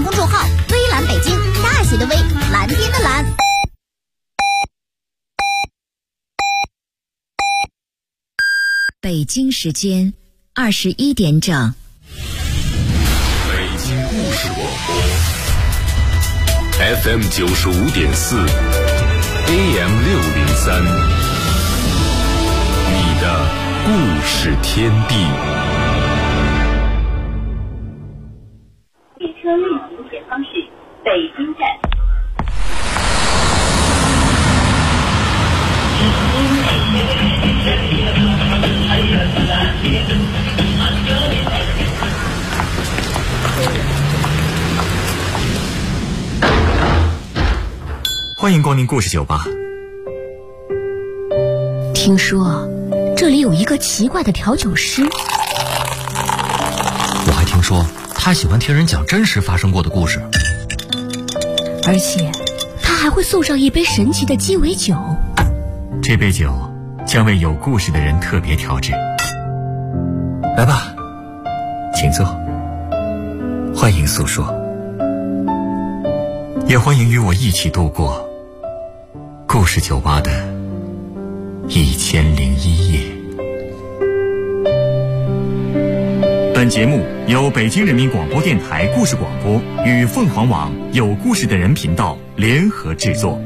公众号微蓝北京，大写的微，蓝天的蓝。 北京时间21点整。 北京故事广播 FM 95.4 AM 603，你的故事天地。 列车运行前方是北京站。 欢迎光临故事酒吧。 听说这里有一个奇怪的调酒师， 我还听说他喜欢听人讲真实发生过的故事， 而且他还会送上一杯神奇的鸡尾酒。 这杯酒将为有故事的人特别调制。来吧，请坐，欢迎诉说，也欢迎与我一起度过故事酒吧的1001夜。本节目由北京人民广播电台故事广播与凤凰网有故事的人频道联合制作。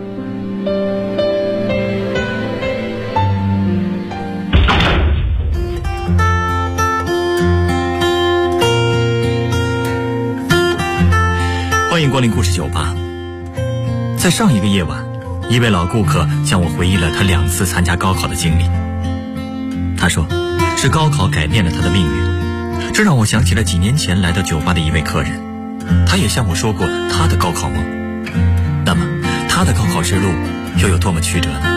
欢迎光临故事酒吧。在上一个夜晚，一位老顾客向我回忆了他2次参加高考的经历。他说是高考改变了他的命运，这让我想起了几年前来到酒吧的一位客人，他也向我说过他的高考梦。那么他的高考之路又有多么曲折呢？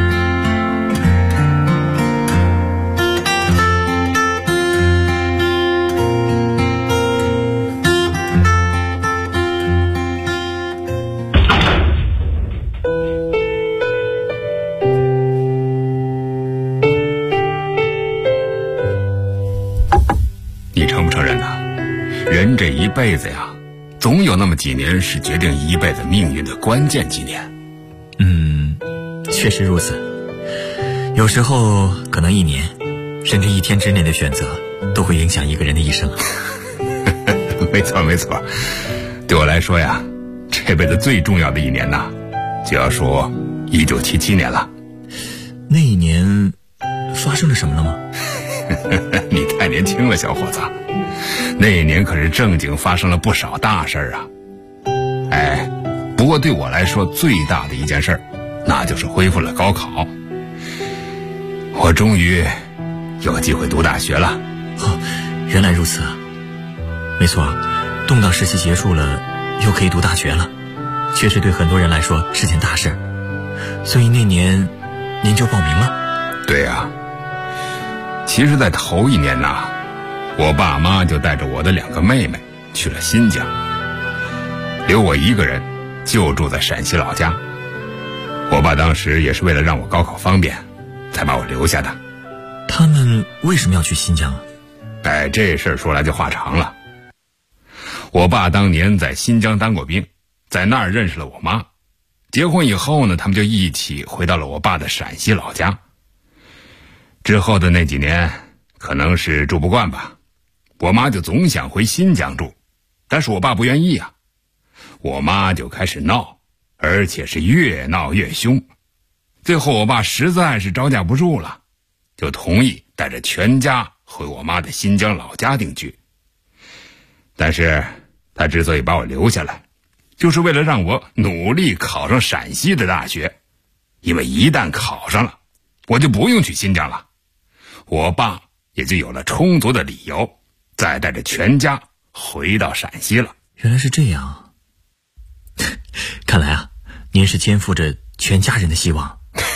人这一辈子呀，总有那么几年是决定一辈子命运的关键几年。 确实如此。有时候可能1年甚至1天之内的选择都会影响一个人的一生。 没错没错，对我来说呀，这辈子最重要的1年呐，就要说1977年了。 那一年发生了什么了吗？ 你太年轻了，小伙子。那一年可是正经发生了不少大事儿啊。不过对我来说最大的一件事儿，那就是恢复了高考。我终于有机会读大学了。 原来如此啊。没错，动荡时期结束了，又可以读大学了，确实对很多人来说是件大事。所以那年您就报名了？ 对呀。其实在头1年呐，我爸妈就带着我的2个妹妹去了新疆，留我一个人就住在陕西老家。我爸当时也是为了让我高考方便才把我留下的。 他们为什么要去新疆啊？ 这事儿说来就话长了。我爸当年在新疆当过兵，在那儿认识了我妈，结婚以后呢，他们就一起回到了我爸的陕西老家。之后的那几年可能是住不惯吧，我妈就总想回新疆住，但是我爸不愿意啊。我妈就开始闹，而且是越闹越凶。最后我爸实在是招架不住了，就同意带着全家回我妈的新疆老家定居。但是他之所以把我留下来，就是为了让我努力考上陕西的大学，因为一旦考上了，我就不用去新疆了。我爸也就有了充足的理由，再带着全家回到陕西了。 原来是这样。看来啊，您是肩负着全家人的希望。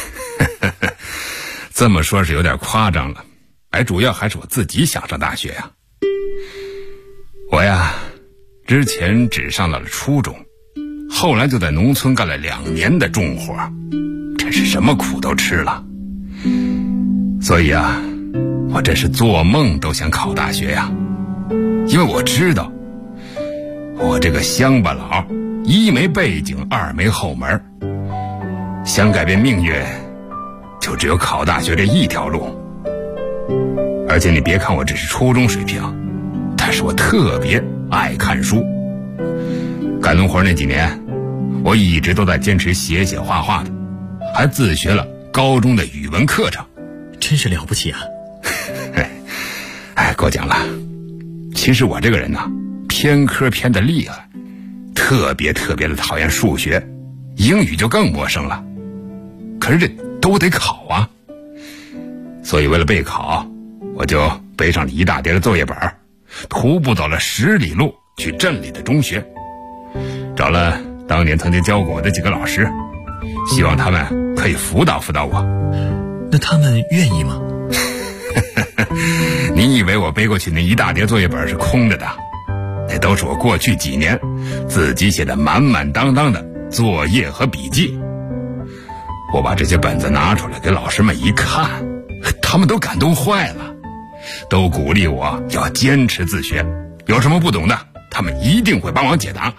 这么说是有点夸张了，主要还是我自己想上大学呀。我呀，之前只上到了初中，后来就在农村干了2年的重活，真是什么苦都吃了。所以啊，我真是做梦都想考大学呀。因为我知道我这个乡巴佬，一没背景，二没后门，想改变命运，就只有考大学这一条路。而且你别看我只是初中水平，但是我特别爱看书。干农活那几年，我一直都在坚持写写画画的，还自学了高中的语文课程。 真是了不起啊！ 哎，过奖了。其实我这个人呢，偏科偏的厉害，特别的讨厌数学，英语就更陌生了。可是这都得考啊，所以为了备考，我就背上了一大叠的作业本，徒步走了10里路去镇里的中学，找了当年曾经教过我的几个老师，希望他们可以辅导我。 那他们愿意吗？ 你以为我背过去那一大叠作业本是空着的？那都是我过去几年自己写的满满当当的作业和笔记。我把这些本子拿出来给老师们一看，他们都感动坏了，都鼓励我要坚持自学，有什么不懂的他们一定会帮忙解答。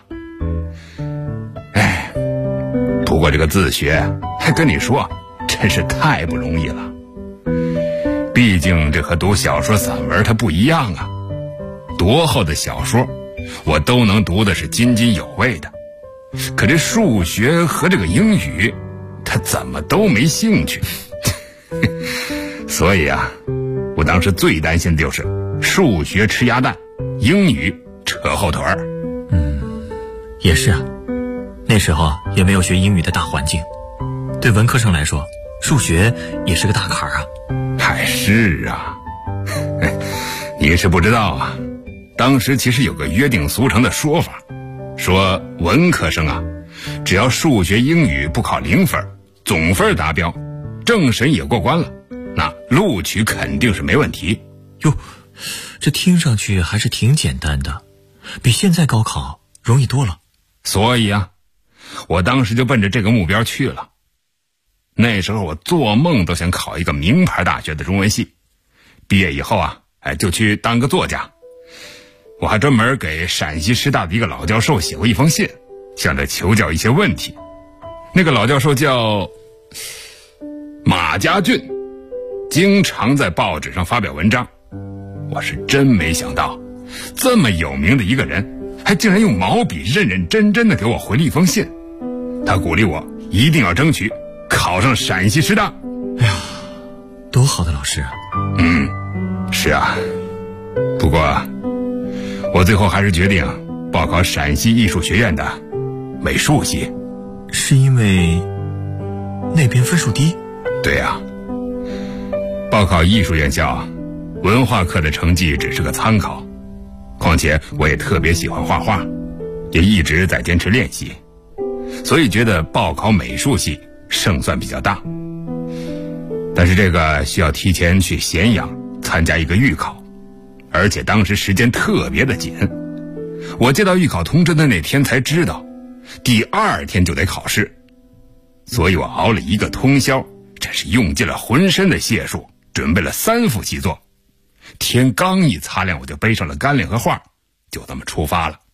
哎，不过这个自学还跟你说真是太不容易了，毕竟这和读小说散文它不一样啊。多厚的小说我都能读的是津津有味的，可这数学和这个英语他怎么都没兴趣。所以啊，我当时最担心的就是数学吃鸭蛋，英语扯后腿儿。 也是啊，那时候也没有学英语的大环境，对文科生来说数学也是个大坎儿啊。 还是啊，你是不知道啊，当时其实有个约定俗成的说法，说文科生啊，只要数学英语不考0分，总分达标，政审也过关了，那录取肯定是没问题。 哟，这听上去还是挺简单的，比现在高考容易多了。 所以啊，我当时就奔着这个目标去了。那时候我做梦都想考一个名牌大学的中文系，毕业以后啊，就去当个作家。我还专门给陕西师大的一个老教授写过一封信，向他求教一些问题。那个老教授叫马家俊，经常在报纸上发表文章。我是真没想到，这么有名的一个人，还竟然用毛笔认认真真的给我回了一封信。他鼓励我一定要争取考上陕西师大。 哎呀，多好的老师啊！ 是啊，不过我最后还是决定报考陕西艺术学院的美术系。 是因为那边分数低？ 对啊，报考艺术院校，文化课的成绩只是个参考，况且我也特别喜欢画画，也一直在坚持练习，所以觉得报考美术系胜算比较大。但是这个需要提前去咸阳参加一个预考，而且当时时间特别的紧。我接到预考通知的那天才知道，第2天就得考试，所以我熬了一个通宵，真是用尽了浑身的解数，准备了3幅习作。天刚一擦亮，我就背上了干粮和画，就这么出发了。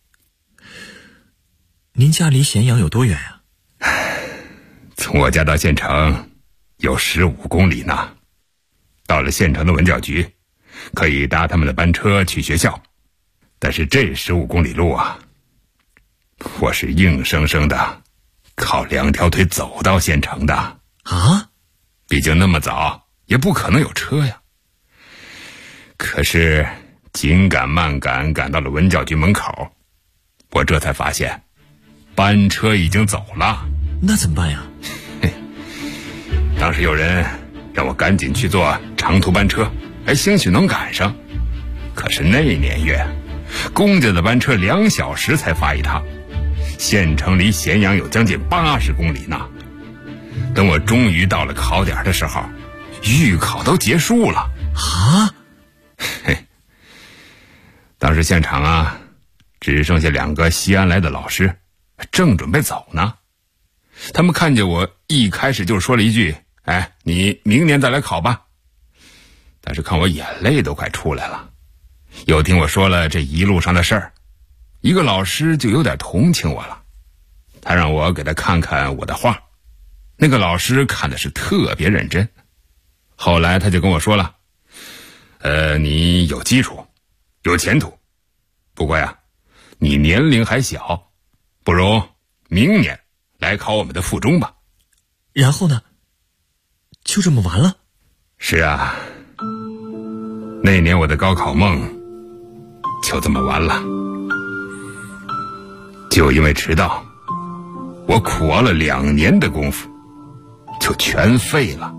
您家离咸阳有多远啊？ 从我家到县城有15公里呢。到了县城的文教局，可以搭他们的班车去学校，但是这15公里路啊，我是硬生生的靠2条腿走到县城的啊！ 毕竟那么早也不可能有车呀。可是紧赶慢赶，赶到了文教局门口，我这才发现班车已经走了。 那怎么办呀？ 当时有人让我赶紧去坐长途班车，兴许能赶上。可是那年月，公家的班车2小时才发一趟，县城离咸阳有将近80公里呢。等我终于到了考点的时候，预考都结束了啊！ 当时现场啊，只剩下2个西安来的老师，正准备走呢。他们看见我一开始就说了一句：“你明年再来考吧。”但是看我眼泪都快出来了，又听我说了这一路上的事儿， 一个老师就有点同情我了，他让我给他看看我的画。那个老师看的是特别认真，后来他就跟我说了，你有基础，有前途，不过呀，你年龄还小，不如明年来考我们的附中吧。 然后呢？就这么完了？ 是啊，那年我的高考梦就这么完了。就因为迟到，我苦熬了2年的功夫就全废了。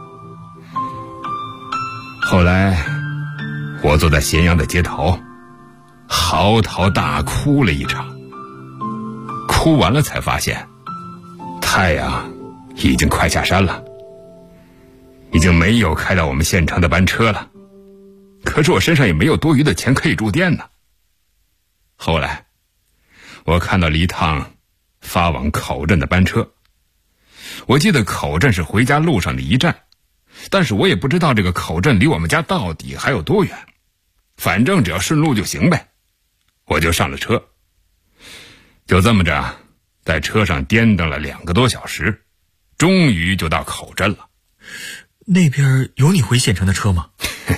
后来我坐在咸阳的街头嚎啕大哭了一场，哭完了才发现太阳已经快下山了，已经没有开到我们县城的班车了，可是我身上也没有多余的钱可以住店呢。后来我看到了一趟发往口镇的班车，我记得口镇是回家路上的一站，但是我也不知道这个口镇离我们家到底还有多远，反正只要顺路就行呗。我就上了车，就这么着在车上颠蹬了2个多小时，终于就到口镇了。 那边有你回县城的车吗？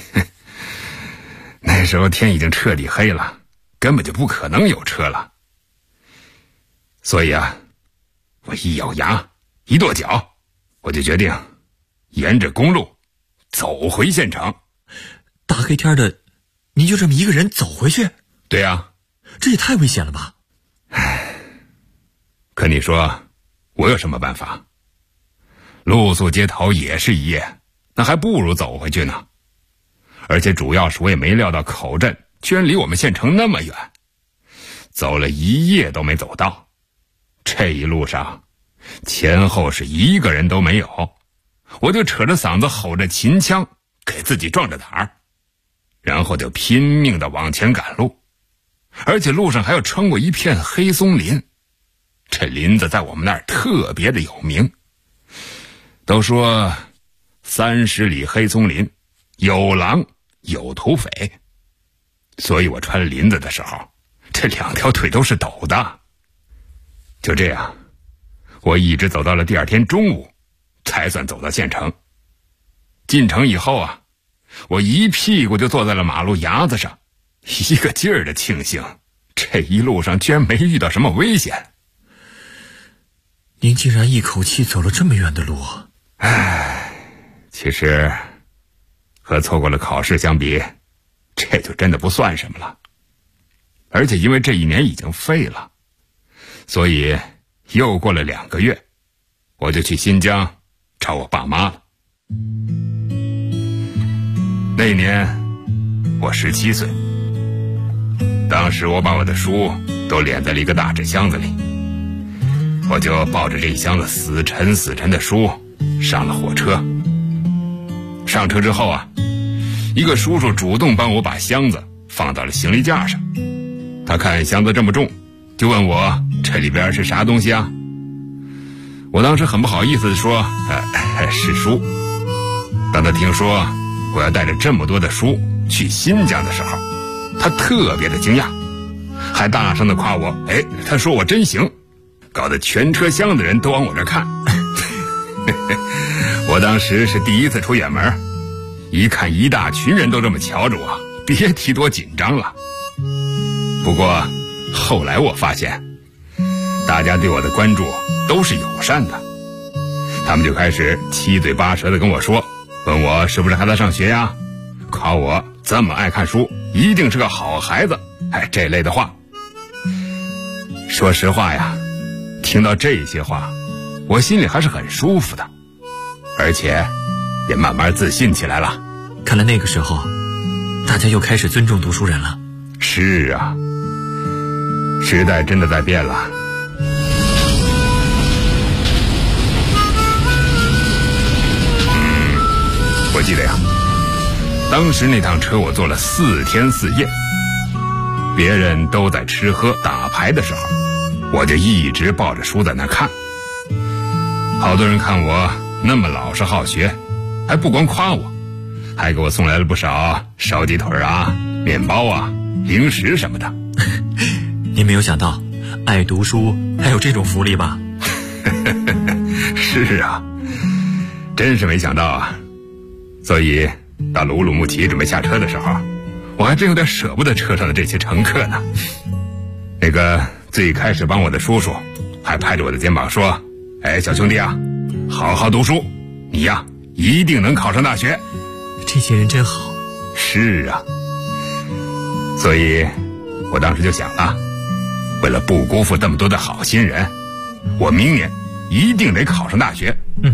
那时候天已经彻底黑了，根本就不可能有车了。所以啊，我一咬牙一跺脚，我就决定沿着公路走回县城。 大黑天的，你就这么一个人走回去？ 对啊， 这也太危险了吧。 可你说我有什么办法？露宿街头也是一夜，那还不如走回去呢。而且主要是我也没料到口镇居然离我们县城那么远，走了1夜都没走到。这一路上前后是一个人都没有，我就扯着嗓子吼着秦腔给自己壮着胆儿，然后就拼命地往前赶路。而且路上还要穿过一片黑松林，这林子在我们那儿特别的有名，都说30里黑松林有狼有土匪，所以我穿林子的时候这2条腿都是抖的。就这样我一直走到了第2天中午才算走到县城。进城以后啊，我一屁股就坐在了马路牙子上，一个劲儿的庆幸这一路上居然没遇到什么危险。 您竟然一口气走了这么远的路。 其实和错过了考试相比，这就真的不算什么了。而且因为这1年已经废了，所以又过了2个月，我就去新疆找我爸妈了。那年我17岁，当时我把我的书都敛在了一个大纸箱子里，我就抱着这一箱子死沉的书上了火车。上车之后啊，一个叔叔主动帮我把箱子放到了行李架上。他看箱子这么重，就问我这里边是啥东西啊？我当时很不好意思地说是书。当他听说我要带着这么多的书去新疆的时候，他特别的惊讶，还大声地夸我，他说我真行，搞得全车厢的人都往我这看。我当时是第一次出远门，一看一大群人都这么瞧着我，别提多紧张了。不过后来我发现大家对我的关注都是友善的，他们就开始七嘴八舌的跟我说，问我是不是还在上学呀，夸我这么爱看书一定是个好孩子，这类的话。说实话呀，听到这些话我心里还是很舒服的，而且也慢慢自信起来了。 看来那个时候大家又开始尊重读书人了。 是啊，时代真的在变了。我记得呀，当时那趟车我坐了4天4夜，别人都在吃喝打牌的时候，我就一直抱着书在那看。好多人看我那么老实好学，还不光夸我，还给我送来了不少烧鸡腿啊、面包啊、零食什么的。 您没有想到，爱读书还有这种福利吧？ 是啊，真是没想到啊。所以到了乌鲁木齐准备下车的时候，我还真有点舍不得车上的这些乘客呢。那个最开始帮我的叔叔还拍着我的肩膀说：“哎，小兄弟啊，好好读书，你呀一定能考上大学。” 这些人真好。 是啊，所以我当时就想了，为了不辜负这么多的好心人，我明年一定得考上大学。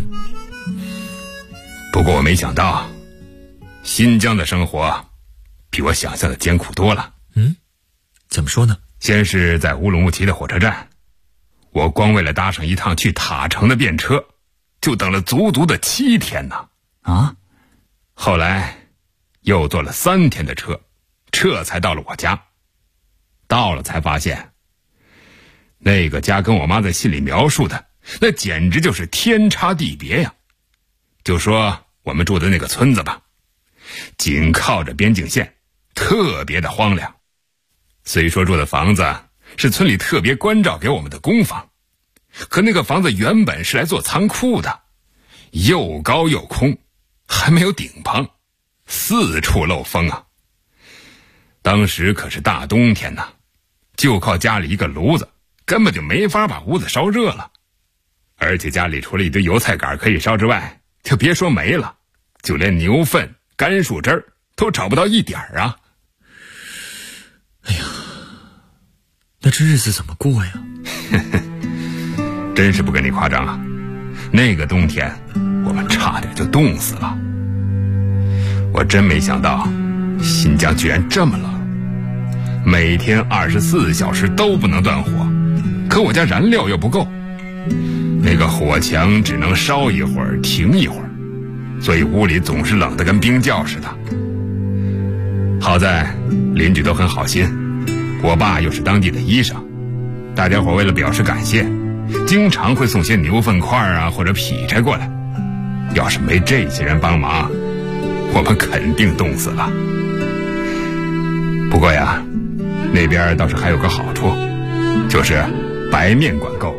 不过我没想到，新疆的生活比我想象的艰苦多了。 怎么说呢？ 先是在乌鲁木齐的火车站，我光为了搭上一趟去塔城的便车，就等了足足的7天呢。后来又坐了3天的车，这才到了我家。到了才发现，那个家跟我妈在信里描述的，那简直就是天差地别呀。就说我们住的那个村子吧，紧靠着边境线，特别的荒凉。虽说住的房子是村里特别关照给我们的公房，可那个房子原本是来做仓库的，又高又空，还没有顶棚，四处漏风啊。当时可是大冬天呢，就靠家里一个炉子，根本就没法把屋子烧热了。而且家里除了一堆油菜杆可以烧之外，就别说煤了，就连牛粪、干树枝儿都找不到一点儿啊。 哎呀，那这日子怎么过呀？ 真是不跟你夸张啊，那个冬天我们差点就冻死了。我真没想到新疆居然这么冷，每天24小时都不能断火，可我家燃料又不够，那个火墙只能烧一会儿停一会儿，所以屋里总是冷得跟冰窖似的。好在邻居都很好心，我爸又是当地的医生，大家伙为了表示感谢，经常会送些牛粪块啊或者劈柴过来。要是没这些人帮忙，我们肯定冻死了。不过呀，那边倒是还有个好处，就是白面管够，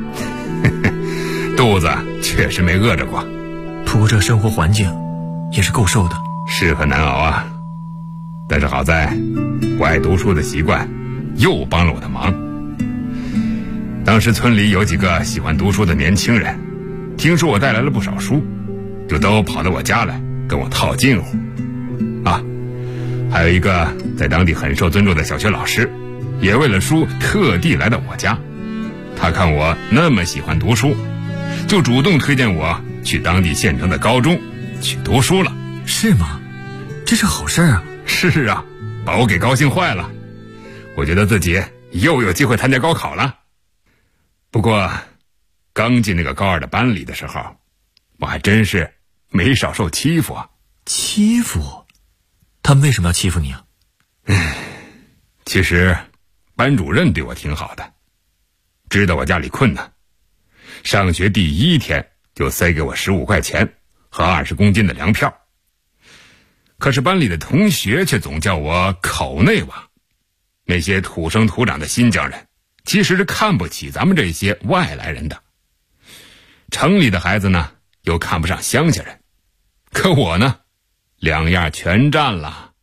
肚子确实没饿着过。 不过这生活环境也是够受的， 是很难熬啊。但是好在我爱读书的习惯又帮了我的忙。当时村里有几个喜欢读书的年轻人，听说我带来了不少书，就都跑到我家来跟我套近乎啊。还有一个在当地很受尊重的小学老师，也为了书特地来到我家。他看我那么喜欢读书，就主动推荐我去当地县城的高中去读书了。 是吗？这是好事啊。 是啊，把我给高兴坏了。我觉得自己又有机会参加高考了。不过刚进那个高2的班里的时候，我还真是没少受欺负啊。 欺负？他们为什么要欺负你啊？ 其实班主任对我挺好的，知道我家里困难，上学第1天就塞给我15块钱和20公斤的粮票。可是班里的同学却总叫我口内王，那些土生土长的新疆人其实是看不起咱们这些外来人的。城里的孩子呢，又看不上乡下人，可我呢，两样全占了。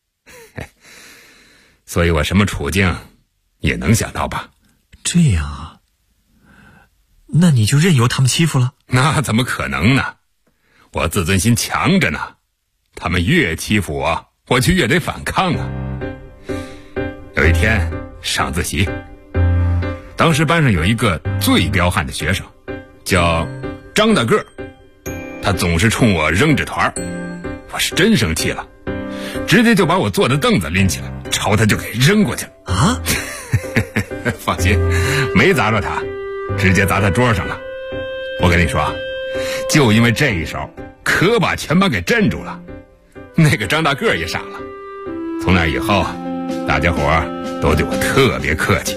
所以我什么处境也能想到吧。 这样啊，那你就任由他们欺负了？ 那怎么可能呢？我自尊心强着呢，他们越欺负我，我就越得反抗啊。有一天上自习，当时班上有一个最彪悍的学生，叫张大个，他总是冲我扔纸团，我是真生气了，直接就把我坐的凳子拎起来，朝他就给扔过去了啊！ 放心，没砸着他，直接砸他桌上了。我跟你说，就因为这一手，可把全班给镇住了。那个张大个也傻了，从那以后，大家伙都对我特别客气。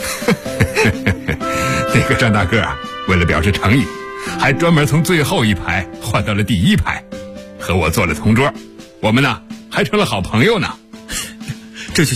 那个张大个为了表示诚意，还专门从最后一排换到了第1排，和我坐了同桌，我们呢还成了好朋友呢。 这就叫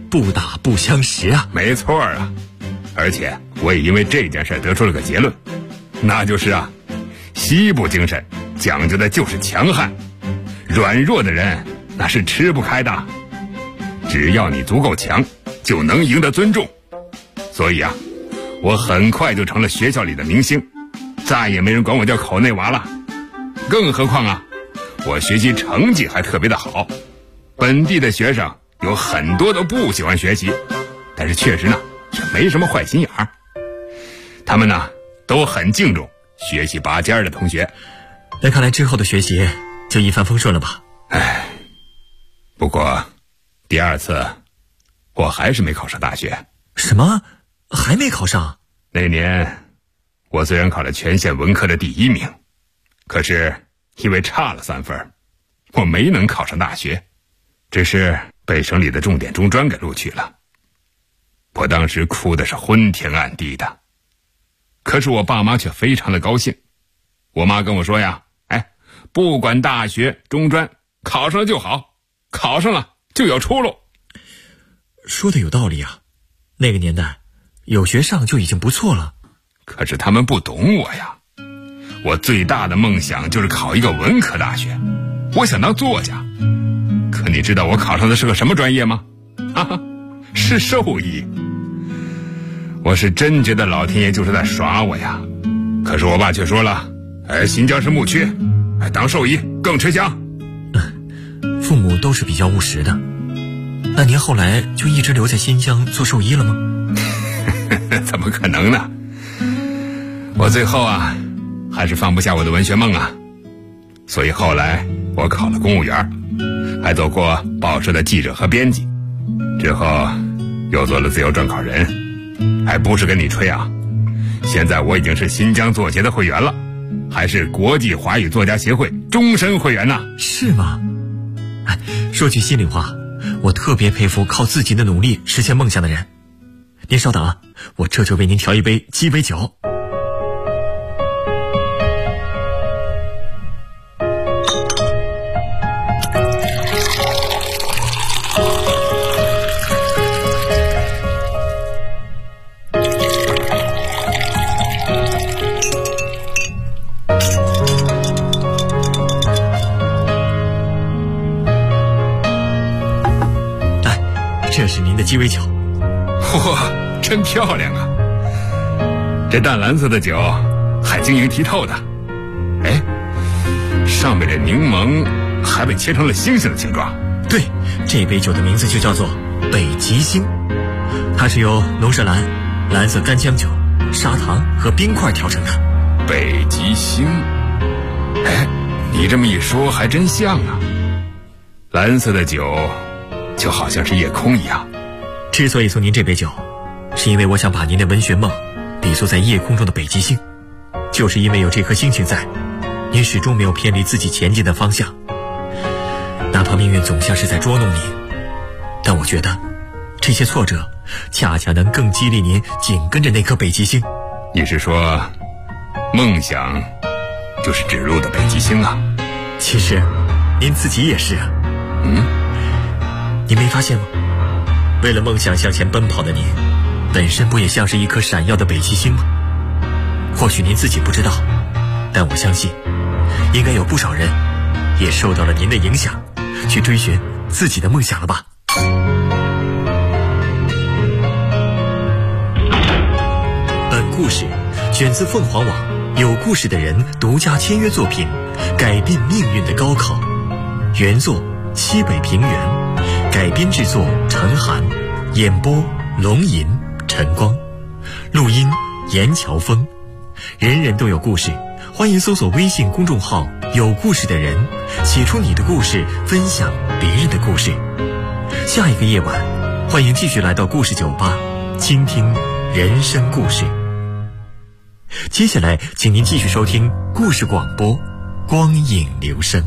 不打不相识啊。 没错啊，而且我也因为这件事得出了个结论，那就是啊，西部精神讲究的就是强悍，软弱的人那是吃不开的。只要你足够强，就能赢得尊重。所以啊，我很快就成了学校里的明星，再也没人管我叫口内娃了。更何况啊，我学习成绩还特别的好，本地的学生有很多都不喜欢学习，但是确实呢也没什么坏心眼儿。他们呢都很敬重学习拔尖的同学。 那看来之后的学习就一帆风顺了吧？ 唉，不过第二次我还是没考上大学。 什么？还没考上？ 那年我虽然考了全县文科的第1名，可是因为差了3分，我没能考上大学，只是被省里的重点中专给录取了。我当时哭的是昏天暗地的，可是我爸妈却非常的高兴。我妈跟我说呀，不管大学中专，考上了就好，考上了就有出路。 说的有道理啊，那个年代有学上就已经不错了。 可是他们不懂我呀，我最大的梦想就是考一个文科大学，我想当作家。可你知道我考上的是个什么专业吗？是兽医。我是真觉得老天爷就是在耍我呀。可是我爸却说了，新疆是牧区，当兽医更吃香。 父母都是比较务实的。那您后来就一直留在新疆做兽医了吗？ 怎么可能呢？我最后啊还是放不下我的文学梦啊，所以后来我考了公务员，还做过报社的记者和编辑，之后又做了自由撰稿人。还不是跟你吹啊，现在我已经是新疆作协的会员了，还是国际华语作家协会终身会员呢。 是吗？说句心里话，我特别佩服靠自己的努力实现梦想的人。您稍等啊，我这就为您调一杯鸡尾酒。这是您的鸡尾酒。 哇，真漂亮啊！这淡蓝色的酒还晶莹剔透的，上面的柠檬还被切成了星星的形状。 对，这杯酒的名字就叫做北极星，它是由龙舌兰、蓝色干姜酒、砂糖和冰块调成的。 北极星，你这么一说还真像啊！蓝色的酒就好像是夜空一样。 之所以送您这杯酒，是因为我想把您的文学梦比作在夜空中的北极星，就是因为有这颗星星在，您始终没有偏离自己前进的方向。哪怕命运总像是在捉弄您，但我觉得这些挫折恰恰能更激励您紧跟着那颗北极星。 你是说梦想就是指路的北极星啊？ 其实您自己也是啊。您没发现吗？为了梦想向前奔跑的您，本身不也像是一颗闪耀的北极星吗？或许您自己不知道，但我相信应该有不少人也受到了您的影响，去追寻自己的梦想了吧。本故事选自凤凰网有故事的人独家签约作品《改变命运的高考》，原作西北平原，改编制作陈寒，演播龙吟、陈光，录音严乔峰。人人都有故事，欢迎搜索微信公众号有故事的人，写出你的故事，分享别人的故事。下一个夜晚，欢迎继续来到故事酒吧，倾听人生故事。接下来请您继续收听故事广播，光影留声。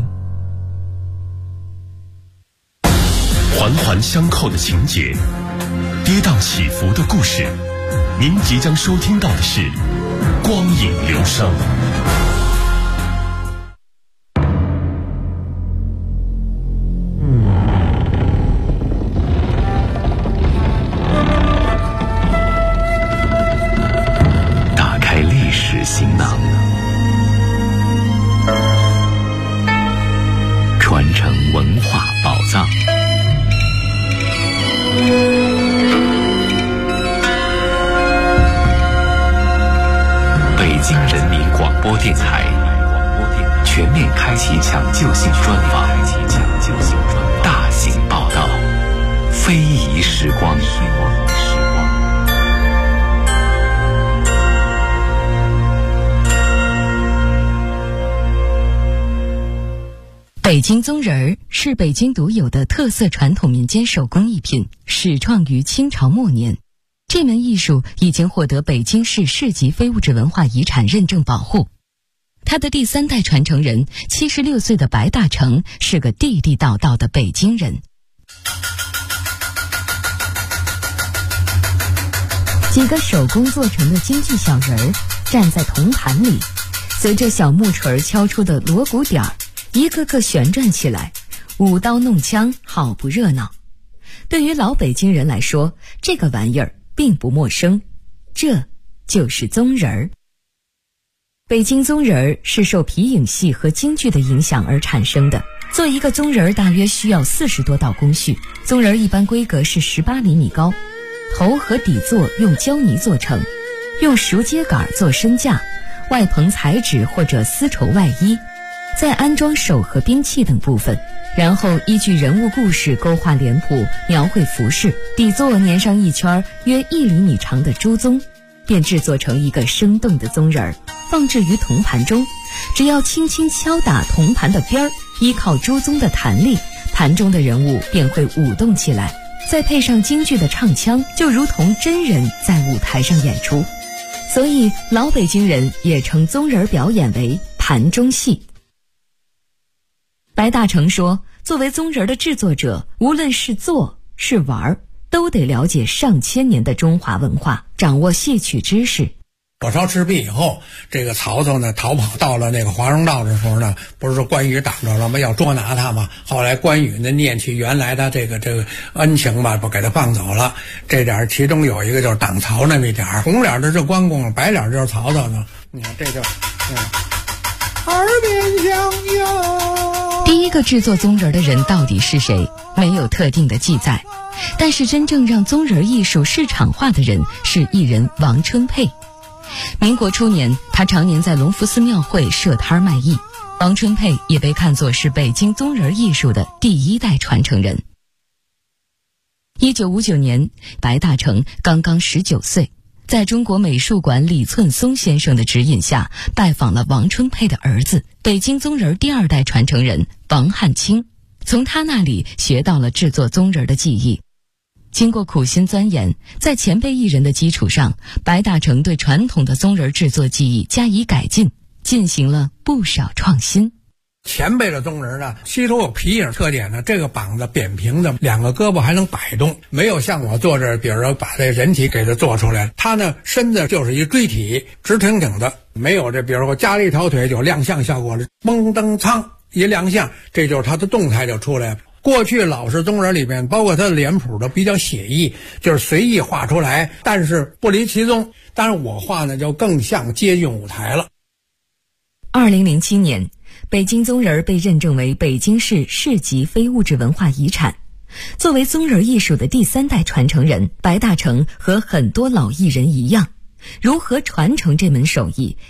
环环相扣的情节，跌宕起伏的故事，您即将收听到的是光影留声。 播电台全面开启抢救性专访，大型报道，非遗时光。 北京宗人儿是北京独有的特色传统民间手工艺品，始创于清朝末年。这门艺术已经获得北京市市级非物质文化遗产认证保护。他的第3代传承人76岁的白大成是个地地道道的北京人。几个手工做成的京剧小人儿站在铜盘里，随着小木锤敲出的锣鼓点儿，一个个旋转起来，舞刀弄枪，好不热闹。对于老北京人来说，这个玩意儿并不陌生，这就是宗人儿。北京宗人儿是受皮影戏和京剧的影响而产生的。做一个宗人儿大约需要40多道工序。宗人儿一般规格是18厘米高，头和底座用胶泥做成，用熟秸秆做身架，外棚彩纸或者丝绸外衣，再安装手和兵器等部分，然后依据人物故事勾画脸谱，描绘服饰，底座粘上一圈约1厘米长的朱宗，便制作成一个生动的宗人儿，放置于铜盘中。只要轻轻敲打铜盘的边儿，依靠朱宗的弹力，盘中的人物便会舞动起来，再配上京剧的唱腔，就如同真人在舞台上演出。所以老北京人也称宗人表演为盘中戏。白大成说，作为宗人的制作者，无论是做是玩，都得了解上千年的中华文化，掌握戏曲知识。 火烧赤壁以后，这个曹操呢逃跑到了那个华容道的时候呢，不是说关羽挡着了吗？要捉拿他嘛。后来关羽呢念起原来的这个恩情吧，不给他放走了。这点其中有一个就是挡曹那么一点，红脸的是关公，白脸就是曹操呢。你看这就耳边响哟。 第一个制作宗人的人到底是谁，没有特定的记载，但是真正让宗人艺术市场化的人是艺人王春佩。民国初年，他常年在隆福寺庙会设摊卖艺。王春佩也被看作是北京宗人艺术的第1代传承人。1959年，白大成刚刚19岁，在中国美术馆李寸松先生的指引下，拜访了王春佩的儿子，北京宗人第2代传承人王汉卿，从他那里学到了制作宗人的技艺。经过苦心钻研，在前辈艺人的基础上，白大成对传统的宗人制作技艺加以改进，进行了不少创新。 前辈的宗人呢，吸收有皮影特点呢，这个膀子扁平的，2个胳膊还能摆动，没有像我做这，比如说把这人体给它做出来，他呢身子就是一锥体，直挺挺的，没有这比如说加了一条腿就亮相效果了，嘣噔噌一亮相，这就是他的动态就出来了。过去老式宗人里面，包括他的脸谱都比较写意，就是随意画出来，但是不离其宗。但是我画呢，就更像接近舞台了。 2007年，北京宗人被认证为北京市市级非物质文化遗产。作为宗人艺术的第3代传承人，白大成和很多老艺人一样，如何传承这门手艺，